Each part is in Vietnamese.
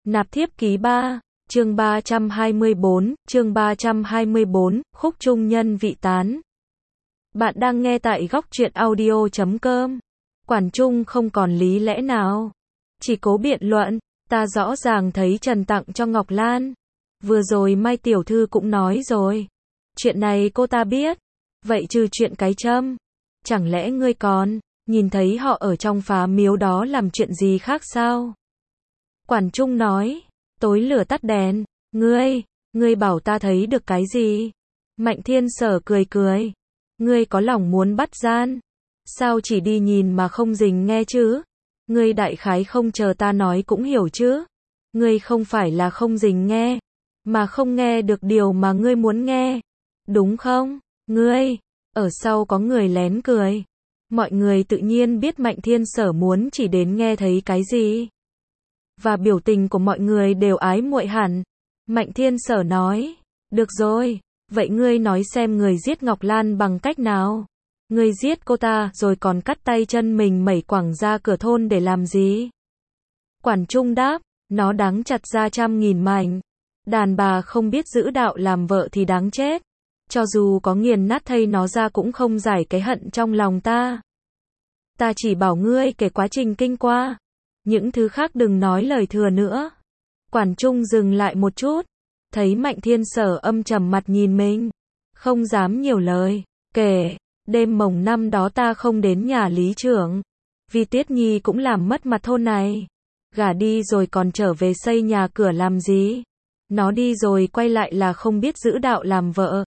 Nạp thiếp ký 3, chương 324, khúc trung nhân vị tán. Bạn đang nghe tại góc truyện audio.com. Quản Trung không còn lý lẽ nào. Chỉ cố biện luận, ta rõ ràng thấy Trần tặng cho Ngọc Lan. Vừa rồi Mai tiểu thư cũng nói rồi. Chuyện này cô ta biết. Vậy trừ chuyện cái châm, chẳng lẽ ngươi còn nhìn thấy họ ở trong phá miếu đó làm chuyện gì khác sao? Quản Trung nói, tối lửa tắt đèn, ngươi bảo ta thấy được cái gì? Mạnh Thiên Sở cười cười, ngươi có lòng muốn bắt gian, sao chỉ đi nhìn mà không dình nghe chứ? Ngươi đại khái không chờ ta nói cũng hiểu chứ? Ngươi không phải là không dình nghe, mà không nghe được điều mà ngươi muốn nghe, đúng không? Ngươi, ở sau có người lén cười. Mọi người tự nhiên biết Mạnh Thiên Sở muốn chỉ đến nghe thấy cái gì. Và biểu tình của mọi người đều ái muội hẳn. Mạnh Thiên Sở nói, được rồi, vậy ngươi nói xem người giết Ngọc Lan bằng cách nào? Ngươi giết cô ta rồi còn cắt tay chân mình mẩy quẳng ra cửa thôn để làm gì? Quản Trung đáp, nó đáng chặt ra 100.000 mảnh. Đàn bà không biết giữ đạo làm vợ thì đáng chết. Cho dù có nghiền nát thây nó ra cũng không giải cái hận trong lòng ta. Ta chỉ bảo ngươi kể quá trình kinh qua. Những thứ khác đừng nói lời thừa nữa. Quản Trung dừng lại một chút. Thấy Mạnh Thiên Sở âm trầm mặt nhìn mình. Không dám nhiều lời. Kể, đêm mồng năm đó ta không đến nhà lý trưởng. Vì Tiết Nhi cũng làm mất mặt thôn này. Gả đi rồi còn trở về xây nhà cửa làm gì? Nó đi rồi quay lại là không biết giữ đạo làm vợ.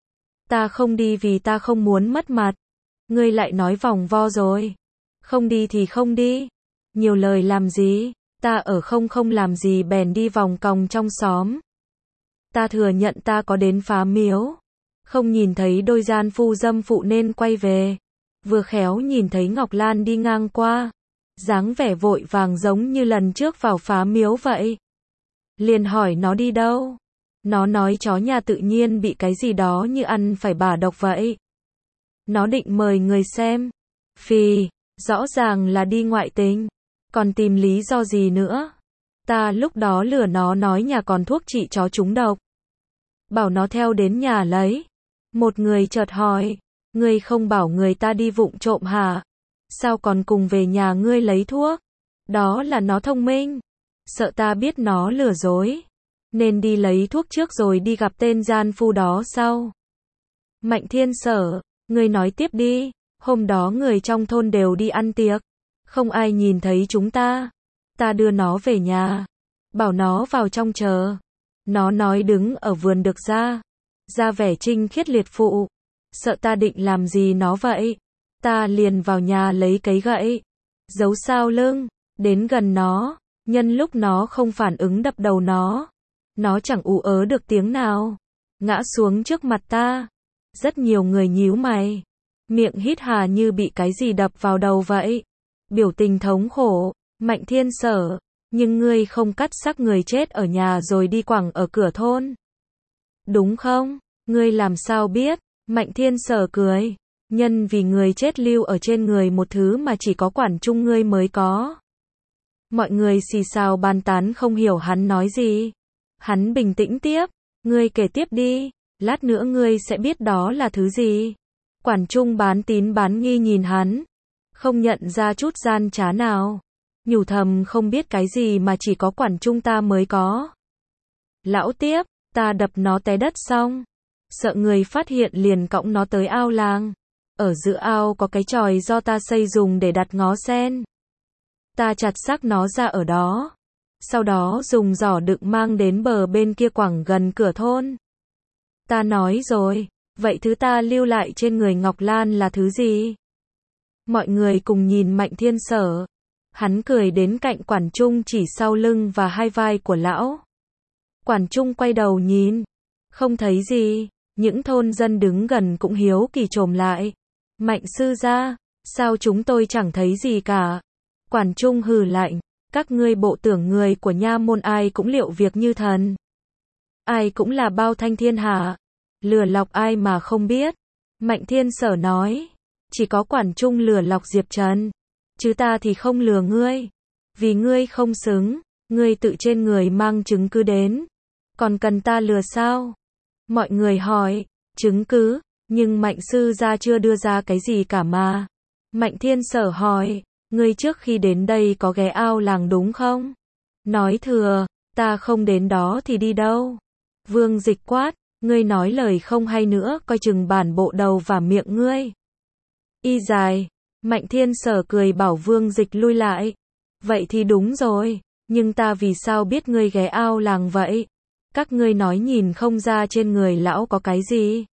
Ta không đi vì ta không muốn mất mặt. Ngươi lại nói vòng vo rồi. Không đi thì không đi. Nhiều lời làm gì? Ta ở không làm gì bèn đi vòng còng trong xóm. Ta thừa nhận ta có đến phá miếu. Không nhìn thấy đôi gian phu dâm phụ nên quay về. Vừa khéo nhìn thấy Ngọc Lan đi ngang qua. Dáng vẻ vội vàng giống như lần trước vào phá miếu vậy. Liền hỏi nó đi đâu. Nó nói chó nhà tự nhiên bị cái gì đó như ăn phải bả độc vậy. Nó định mời người xem. Phì, rõ ràng là đi ngoại tình. Còn tìm lý do gì nữa? Ta lúc đó lừa nó nói nhà còn thuốc trị chó trúng độc. Bảo nó theo đến nhà lấy. Một người chợt hỏi, ngươi không bảo người ta đi vụng trộm hả? Sao còn cùng về nhà ngươi lấy thuốc? Đó là nó thông minh. Sợ ta biết nó lừa dối. Nên đi lấy thuốc trước rồi đi gặp tên gian phu đó sau. Mạnh Thiên Sở, ngươi nói tiếp đi. Hôm đó người trong thôn đều đi ăn tiệc. Không ai nhìn thấy chúng ta. Ta đưa nó về nhà. Bảo nó vào trong chờ. Nó nói đứng ở vườn được ra vẻ trinh khiết liệt phụ. Sợ ta định làm gì nó vậy. Ta liền vào nhà lấy cấy gậy. Giấu sau lưng. Đến gần nó. Nhân lúc nó không phản ứng đập đầu nó. Nó chẳng ú ớ được tiếng nào. Ngã xuống trước mặt ta. Rất nhiều người nhíu mày. Miệng hít hà như bị cái gì đập vào đầu vậy. Biểu tình thống khổ. Mạnh Thiên Sở, nhưng ngươi không cắt xác người chết ở nhà rồi đi quẳng ở cửa thôn. Đúng không? Ngươi làm sao biết? Mạnh Thiên Sở cười. Nhân vì người chết lưu ở trên người một thứ mà chỉ có Quản Trung ngươi mới có. Mọi người xì xào bàn tán không hiểu hắn nói gì. Hắn bình tĩnh tiếp. Ngươi kể tiếp đi. Lát nữa ngươi sẽ biết đó là thứ gì. Quản Trung bán tín bán nghi nhìn hắn. Không nhận ra chút gian trá nào. Nhủ thầm không biết cái gì mà chỉ có Quản Trung ta mới có. Lão tiếp, ta đập nó té đất xong. Sợ người phát hiện liền cõng nó tới ao làng. Ở giữa ao có cái chòi do ta xây dùng để đặt ngó sen. Ta chặt xác nó ra ở đó. Sau đó dùng giỏ đựng mang đến bờ bên kia quẳng gần cửa thôn. Ta nói rồi, vậy thứ ta lưu lại trên người Ngọc Lan là thứ gì? Mọi người cùng nhìn Mạnh Thiên Sở. Hắn cười đến cạnh Quản Trung chỉ sau lưng và hai vai của lão. Quản Trung quay đầu nhìn. Không thấy gì. Những thôn dân đứng gần cũng hiếu kỳ chồm lại. Mạnh sư gia, sao chúng tôi chẳng thấy gì cả? Quản Trung hừ lạnh. Các ngươi bộ tưởng người của nha môn ai cũng liệu việc như thần. Ai cũng là bao thanh thiên hạ. Lừa lọc ai mà không biết. Mạnh Thiên Sở nói. Chỉ có Quản Trung lừa lọc Diệp Trần. Chứ ta thì không lừa ngươi. Vì ngươi không xứng. Ngươi tự trên người mang chứng cứ đến. Còn cần ta lừa sao? Mọi người hỏi, chứng cứ, nhưng Mạnh sư gia chưa đưa ra cái gì cả mà. Mạnh Thiên Sở hỏi, ngươi trước khi đến đây có ghé ao làng đúng không? Nói thừa, ta không đến đó thì đi đâu? Vương Dịch quát, ngươi nói lời không hay nữa, coi chừng bản bộ đầu và miệng ngươi. Y dài, Mạnh Thiên Sở cười bảo Vương Dịch lui lại. Vậy thì đúng rồi, nhưng ta vì sao biết ngươi ghé ao làng vậy? Các ngươi nói nhìn không ra trên người lão có cái gì?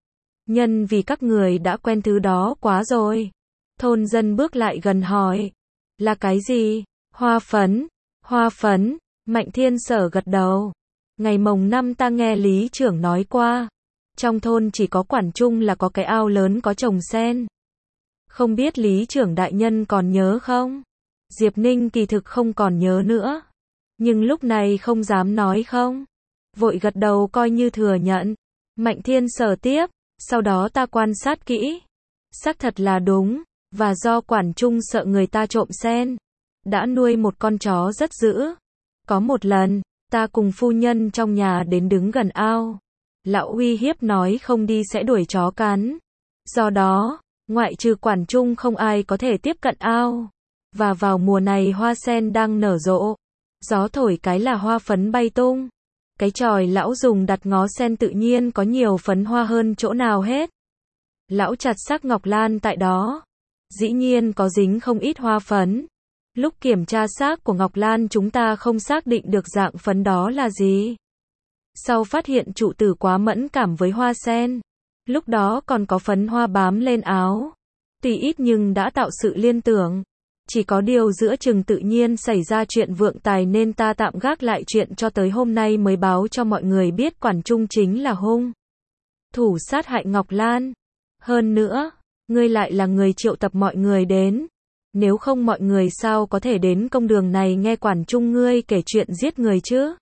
Nhân vì các người đã quen thứ đó quá rồi. Thôn dân bước lại gần hỏi. Là cái gì? Hoa phấn. Hoa phấn. Mạnh Thiên Sở gật đầu. Ngày mồng 5 ta nghe lý trưởng nói qua. Trong thôn chỉ có Quản Trung là có cái ao lớn có trồng sen. Không biết lý trưởng đại nhân còn nhớ không? Diệp Ninh kỳ thực không còn nhớ nữa. Nhưng lúc này không dám nói không. Vội gật đầu coi như thừa nhận. Mạnh Thiên Sở tiếp. Sau đó ta quan sát kỹ. Xác thật là đúng. Và do Quản Trung sợ người ta trộm sen. Đã nuôi một con chó rất dữ. Có một lần, ta cùng phu nhân trong nhà đến đứng gần ao. Lão uy hiếp nói không đi sẽ đuổi chó cắn. Do đó, ngoại trừ Quản Trung không ai có thể tiếp cận ao. Và vào mùa này hoa sen đang nở rộ. Gió thổi cái là hoa phấn bay tung. Cái chòi lão dùng đặt ngó sen tự nhiên có nhiều phấn hoa hơn chỗ nào hết. Lão chặt xác ngọc lan tại đó. Dĩ nhiên có dính không ít hoa phấn. Lúc kiểm tra xác của ngọc lan chúng ta không xác định được dạng phấn đó là gì. Sau phát hiện trụ tử quá mẫn cảm với hoa sen. Lúc đó còn có phấn hoa bám lên áo. Tuy ít nhưng đã tạo sự liên tưởng. Chỉ có điều giữa chừng tự nhiên xảy ra chuyện vượng tài nên ta tạm gác lại chuyện cho tới hôm nay mới báo cho mọi người biết Quản Trung chính là hung thủ sát hại Ngọc Lan. Hơn nữa, ngươi lại là người triệu tập mọi người đến. Nếu không mọi người sao có thể đến công đường này nghe Quản Trung ngươi kể chuyện giết người chứ?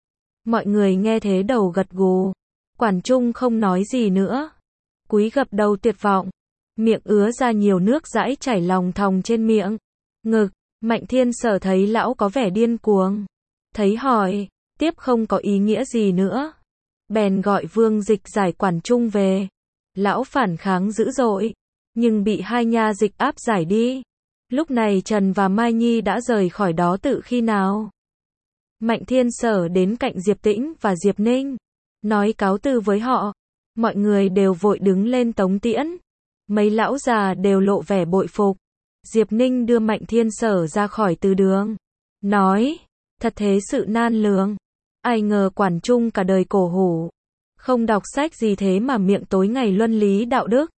Mọi người nghe thế đầu gật gù. Quản Trung không nói gì nữa. Cúi gập đầu tuyệt vọng. Miệng ứa ra nhiều nước dãi chảy lòng thòng trên miệng. Ngực, Mạnh Thiên Sở thấy lão có vẻ điên cuồng. Thấy hỏi, tiếp không có ý nghĩa gì nữa. Bèn gọi Vương Dịch giải Quản Trung về. Lão phản kháng dữ dội, nhưng bị hai nha dịch áp giải đi. Lúc này Trần và Mai Nhi đã rời khỏi đó tự khi nào. Mạnh Thiên Sở đến cạnh Diệp Tĩnh và Diệp Ninh. Nói cáo từ với họ. Mọi người đều vội đứng lên tống tiễn. Mấy lão già đều lộ vẻ bội phục. Diệp Ninh đưa Mạnh Thiên Sở ra khỏi từ đường. Nói, thật thế sự nan lường. Ai ngờ Quản Trung cả đời cổ hủ. Không đọc sách gì thế mà miệng tối ngày luân lý đạo đức.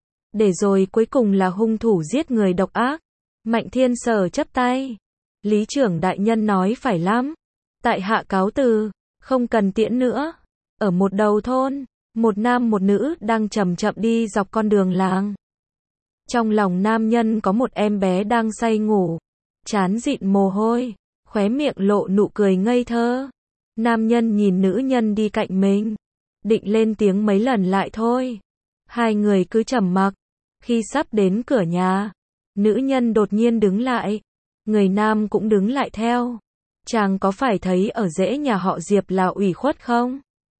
Để rồi cuối cùng là hung thủ giết người độc ác. Mạnh Thiên Sở chắp tay. Lý trưởng đại nhân nói phải lắm. Tại hạ cáo từ, không cần tiễn nữa. Ở một đầu thôn, một nam một nữ đang chậm chậm đi dọc con đường làng. Trong lòng nam nhân có một em bé đang say ngủ. Trán dịn mồ hôi, khóe miệng lộ nụ cười ngây thơ. Nam nhân nhìn nữ nhân đi cạnh mình. Định lên tiếng mấy lần lại thôi. Hai người cứ trầm mặc. Khi sắp đến cửa nhà, nữ nhân đột nhiên đứng lại. Người nam cũng đứng lại theo. Chàng có phải thấy ở rễ nhà họ Diệp là ủy khuất không?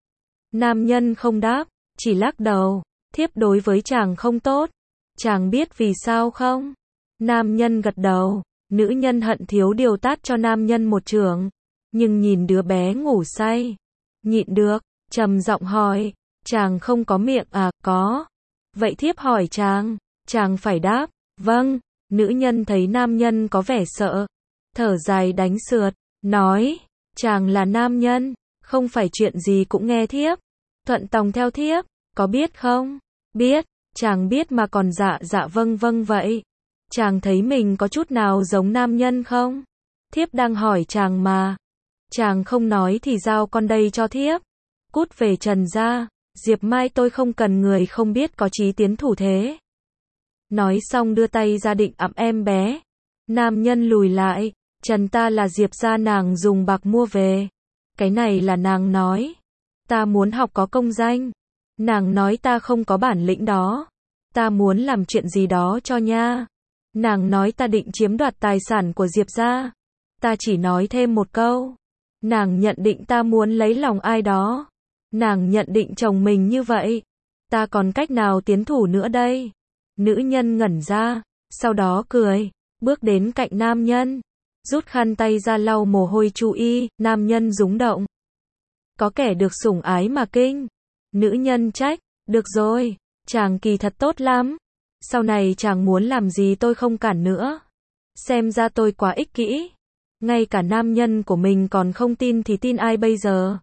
Nam nhân không đáp, chỉ lắc đầu. Thiếp đối với chàng không tốt. Chàng biết vì sao không? Nam nhân gật đầu. Nữ nhân hận thiếu điều tát cho nam nhân một chưởng. Nhưng nhìn đứa bé ngủ say. Nhịn được, trầm giọng hỏi. Chàng không có miệng à? Có. Vậy thiếp hỏi chàng. Chàng phải đáp. Vâng. Nữ nhân thấy nam nhân có vẻ sợ. Thở dài đánh sượt. Nói. Chàng là nam nhân. Không phải chuyện gì cũng nghe thiếp. Thuận tòng theo thiếp. Có biết không? Biết. Chàng biết mà còn dạ dạ vâng vâng vậy. Chàng thấy mình có chút nào giống nam nhân không? Thiếp đang hỏi chàng mà. Chàng không nói thì giao con đây cho thiếp. Cút về Trần gia. Diệp Mai tôi không cần người không biết có chí tiến thủ thế. Nói xong đưa tay ra định ẵm em bé. Nam nhân lùi lại. Trần ta là Diệp gia nàng dùng bạc mua về. Cái này là nàng nói. Ta muốn học có công danh. Nàng nói ta không có bản lĩnh đó. Ta muốn làm chuyện gì đó cho nha. Nàng nói ta định chiếm đoạt tài sản của Diệp gia. Ta chỉ nói thêm một câu. Nàng nhận định ta muốn lấy lòng ai đó. Nàng nhận định chồng mình như vậy. Ta còn cách nào tiến thủ nữa đây? Nữ nhân ngẩn ra, sau đó cười, bước đến cạnh nam nhân, rút khăn tay ra lau mồ hôi chú y, nam nhân rúng động. Có kẻ được sủng ái mà kinh. Nữ nhân trách, được rồi, chàng kỳ thật tốt lắm. Sau này chàng muốn làm gì tôi không cản nữa. Xem ra tôi quá ích kỷ. Ngay cả nam nhân của mình còn không tin thì tin ai bây giờ?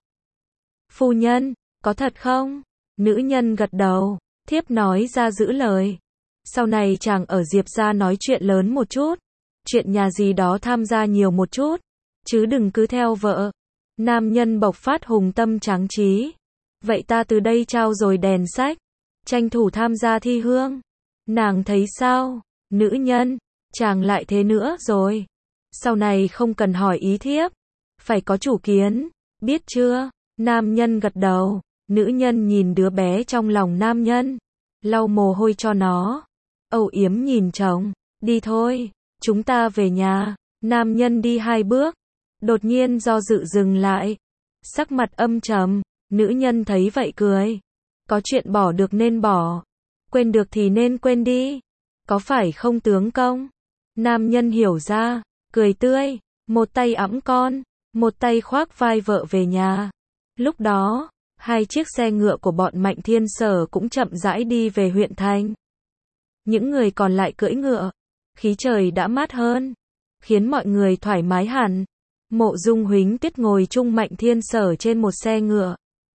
Phu nhân, có thật không? Nữ nhân gật đầu, thiếp nói ra giữ lời. Sau này chàng ở Diệp gia nói chuyện lớn một chút. Chuyện nhà gì đó tham gia nhiều một chút. Chứ đừng cứ theo vợ. Nam nhân bộc phát hùng tâm tráng trí. Vậy ta từ đây trao rồi đèn sách. Tranh thủ tham gia thi hương. Nàng thấy sao? Nữ nhân, chàng lại thế nữa rồi. Sau này không cần hỏi ý thiếp. Phải có chủ kiến, biết chưa? Nam nhân gật đầu. Nữ nhân nhìn đứa bé trong lòng nam nhân. Lau mồ hôi cho nó. Âu yếm nhìn chồng. Đi thôi, chúng ta về nhà. Nam nhân đi 2 bước. Đột nhiên do dự dừng lại. Sắc mặt âm trầm. Nữ nhân thấy vậy cười. Có chuyện bỏ được nên bỏ. Quên được thì nên quên đi. Có phải không tướng công? Nam nhân hiểu ra. Cười tươi. Một tay ẵm con. Một tay khoác vai vợ về nhà. Lúc đó, 2 chiếc xe ngựa của bọn Mạnh Thiên Sở cũng chậm rãi đi về huyện thành. Những người còn lại cưỡi ngựa. Khí trời đã mát hơn. Khiến mọi người thoải mái hẳn. Mộ Dung Huỳnh Tiết ngồi chung Mạnh Thiên Sở trên một xe ngựa.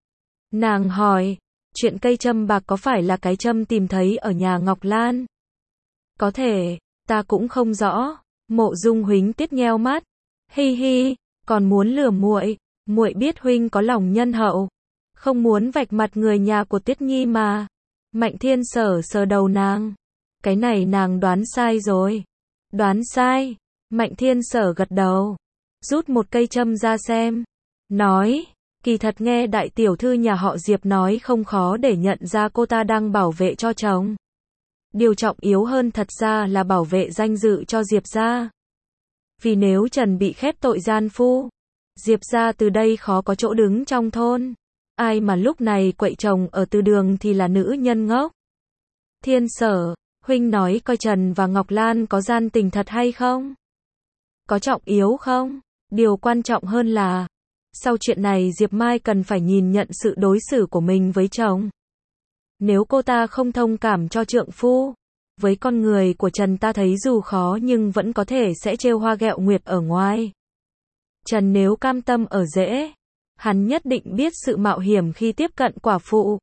Nàng hỏi, chuyện cây châm bạc có phải là cái châm tìm thấy ở nhà Ngọc Lan? Có thể, ta cũng không rõ. Mộ Dung Huỳnh Tiết nheo mắt. Hi hi, còn muốn lừa muội, muội biết huynh có lòng nhân hậu, không muốn vạch mặt người nhà của Tiết Nhi mà. Mạnh Thiên Sở sờ đầu nàng. Cái này nàng đoán sai rồi. Đoán sai? Mạnh Thiên Sở gật đầu, rút một cây châm ra xem. Nói, kỳ thật nghe đại tiểu thư nhà họ Diệp nói không khó để nhận ra cô ta đang bảo vệ cho chồng. Điều trọng yếu hơn thật ra là bảo vệ danh dự cho Diệp gia. Vì nếu Trần bị khép tội gian phu, Diệp gia từ đây khó có chỗ đứng trong thôn. Ai mà lúc này quậy chồng ở từ đường thì là nữ nhân ngốc. Thiên Sở, huynh nói coi Trần và Ngọc Lan có gian tình thật hay không? Có trọng yếu không? Điều quan trọng hơn là, sau chuyện này Diệp Mai cần phải nhìn nhận sự đối xử của mình với chồng. Nếu cô ta không thông cảm cho trượng phu, với con người của Trần ta thấy dù khó nhưng vẫn có thể sẽ trêu hoa ghẹo nguyệt ở ngoài. Trần nếu cam tâm ở rễ, hắn nhất định biết sự mạo hiểm khi tiếp cận quả phụ.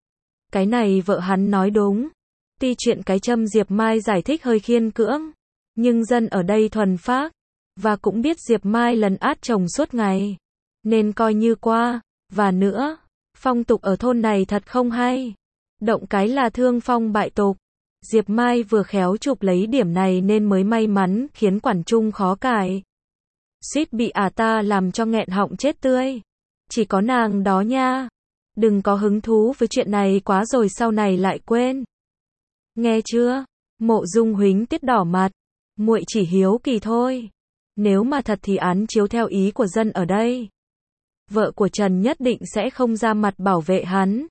Cái này vợ hắn nói đúng. Tuy chuyện cái châm Diệp Mai giải thích hơi khiên cưỡng, nhưng dân ở đây thuần phác, và cũng biết Diệp Mai lấn át chồng suốt ngày, nên coi như qua. Và nữa, phong tục ở thôn này thật không hay. Động cái là thương phong bại tục. Diệp Mai vừa khéo chụp lấy điểm này nên mới may mắn khiến quản trung khó cải. Suýt bị ta làm cho nghẹn họng chết tươi. Chỉ có nàng đó nha. Đừng có hứng thú với chuyện này quá rồi sau này lại quên. Nghe chưa? Mộ Dung Huỳnh Tiết đỏ mặt. Muội chỉ hiếu kỳ thôi. Nếu mà thật thì án chiếu theo ý của dân ở đây. Vợ của Trần nhất định sẽ không ra mặt bảo vệ hắn.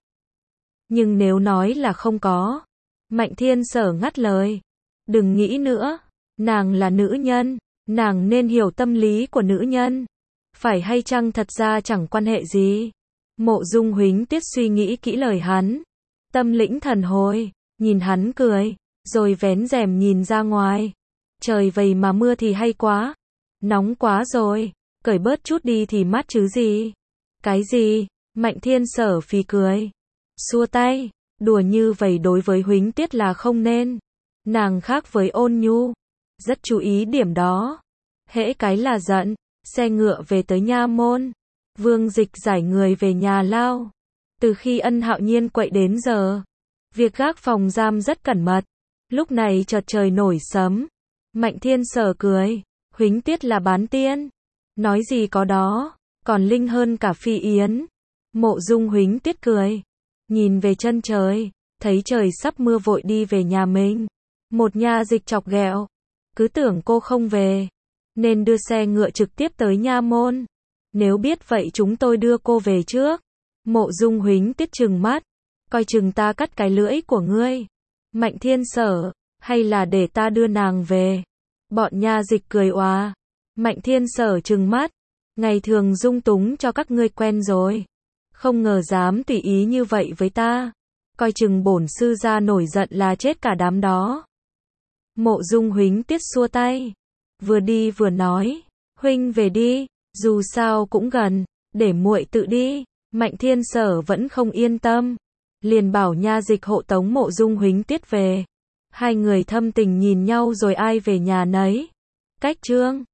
Nhưng nếu nói là không có. Mạnh Thiên Sở ngắt lời. Đừng nghĩ nữa. Nàng là nữ nhân. Nàng nên hiểu tâm lý của nữ nhân. Phải hay chăng thật ra chẳng quan hệ gì. Mộ Dung Huỳnh Tiết suy nghĩ kỹ lời hắn. Tâm lĩnh thần hồi. Nhìn hắn cười. Rồi vén rèm nhìn ra ngoài. Trời vầy mà mưa thì hay quá. Nóng quá rồi. Cởi bớt chút đi thì mát chứ gì. Cái gì? Mạnh Thiên Sở phì cười. Xua tay. Đùa như vậy đối với Huỳnh Tiết là không nên. Nàng khác với Ôn Nhu. Rất chú ý điểm đó. Hễ cái là giận. Xe ngựa về tới nha môn. Vương Dịch giải người về nhà lao. Từ khi Ân Hạo Nhiên quậy đến giờ, việc gác phòng giam rất cẩn mật. Lúc này chợt trời nổi sấm. Mạnh Thiên Sở cười. Huỳnh Tiết là bán tiên. Nói gì có đó. Còn linh hơn cả Phi Yến. Mộ Dung Huỳnh Tiết cười. Nhìn về chân trời. Thấy trời sắp mưa vội đi về nhà mình. Một nha dịch chọc ghẹo. Cứ tưởng cô không về. nên đưa xe ngựa trực tiếp tới nha môn. Nếu biết vậy chúng tôi đưa cô về trước. Mộ Dung Huỳnh Tiết trừng mắt, coi chừng ta cắt cái lưỡi của ngươi. Mạnh Thiên Sở, hay là để ta đưa nàng về? Bọn nha dịch cười oà. Mạnh Thiên Sở trừng mắt, ngày thường dung túng cho các ngươi quen rồi, không ngờ dám tùy ý như vậy với ta. Coi chừng bổn sư gia nổi giận là chết cả đám đó. Mộ Dung Huỳnh Tiết xua tay, vừa đi vừa nói, huynh về đi, dù sao cũng gần, để muội tự đi. Mạnh Thiên Sở vẫn không yên tâm, liền bảo nha dịch hộ tống Mộ Dung Huỳnh Tiết về. Hai người thâm tình nhìn nhau rồi ai về nhà nấy. Cách chương